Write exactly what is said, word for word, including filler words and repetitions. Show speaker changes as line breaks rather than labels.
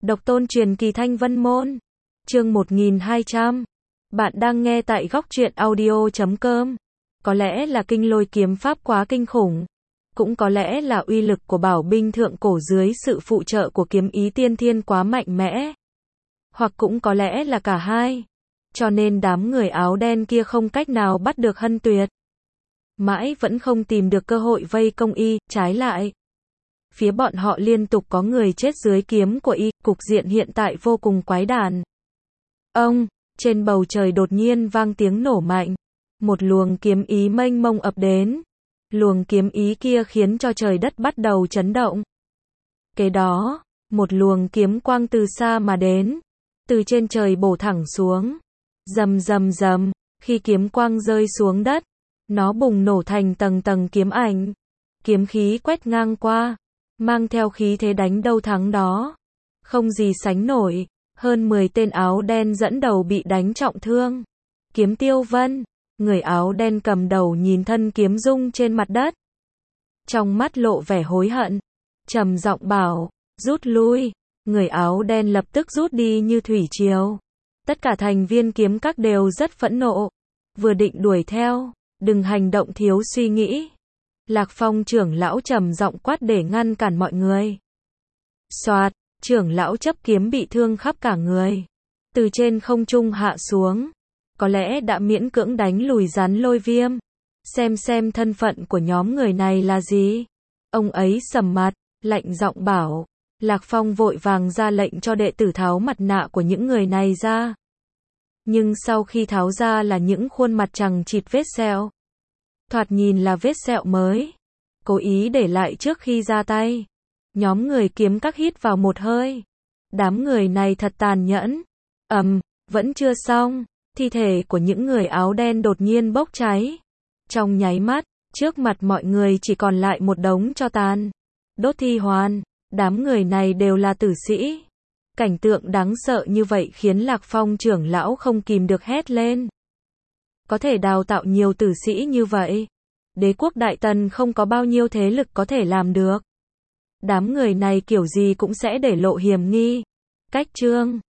Độc tôn truyền kỳ Thanh Vân Môn. Chương một nghìn hai trăm. Bạn đang nghe tại góc truyện audio chấm com. Có lẽ là kinh lôi kiếm pháp quá kinh khủng. Cũng có lẽ là uy lực của bảo binh thượng cổ dưới sự phụ trợ của kiếm ý tiên thiên quá mạnh mẽ. Hoặc cũng có lẽ là cả hai. Cho nên đám người áo đen kia không cách nào bắt được Hân Tuyệt. Mãi vẫn không tìm được cơ hội vây công y, trái lại. Phía bọn họ liên tục có người chết dưới kiếm của y, cục diện hiện tại vô cùng quái đản. Ông, trên bầu trời đột nhiên vang tiếng nổ mạnh. Một luồng kiếm ý mênh mông ập đến. Luồng kiếm ý kia khiến cho trời đất bắt đầu chấn động. Kế đó, một luồng kiếm quang từ xa mà đến. Từ trên trời bổ thẳng xuống. Rầm rầm rầm, khi kiếm quang rơi xuống đất, nó bùng nổ thành tầng tầng kiếm ảnh. Kiếm khí quét ngang qua, mang theo khí thế đánh đâu thắng đó. Không gì sánh nổi, hơn mười tên áo đen dẫn đầu bị đánh trọng thương. Kiếm Tiêu Vân, người áo đen cầm đầu nhìn thân kiếm rung trên mặt đất. Trong mắt lộ vẻ hối hận, trầm giọng bảo, rút lui. Người áo đen lập tức rút đi như thủy triều. Tất cả thành viên kiếm các đều rất phẫn nộ. Vừa định đuổi theo, đừng hành động thiếu suy nghĩ. Lạc Phong trưởng lão trầm giọng quát để ngăn cản mọi người. Soạt, trưởng lão chấp kiếm bị thương khắp cả người. Từ trên không trung hạ xuống. Có lẽ đã miễn cưỡng đánh lùi rắn lôi viêm. Xem xem thân phận của nhóm người này là gì. Ông ấy sầm mặt, lạnh giọng bảo. Lạc Phong vội vàng ra lệnh cho đệ tử tháo mặt nạ của những người này ra. Nhưng sau khi tháo ra là những khuôn mặt chằng chịt vết sẹo. Thoạt nhìn là vết sẹo mới. Cố ý để lại trước khi ra tay. Nhóm người kiếm các hít vào một hơi. Đám người này thật tàn nhẫn. Ầm, vẫn chưa xong. Thi thể của những người áo đen đột nhiên bốc cháy. Trong nháy mắt, trước mặt mọi người chỉ còn lại một đống tro tàn. Đốt thi hoàn. Đám người này đều là tử sĩ. Cảnh tượng đáng sợ như vậy khiến Lạc Phong trưởng lão không kìm được hét lên. Có thể đào tạo nhiều tử sĩ như vậy. Đế quốc Đại Tần không có bao nhiêu thế lực có thể làm được. Đám người này kiểu gì cũng sẽ để lộ hiểm nghi. Cách chương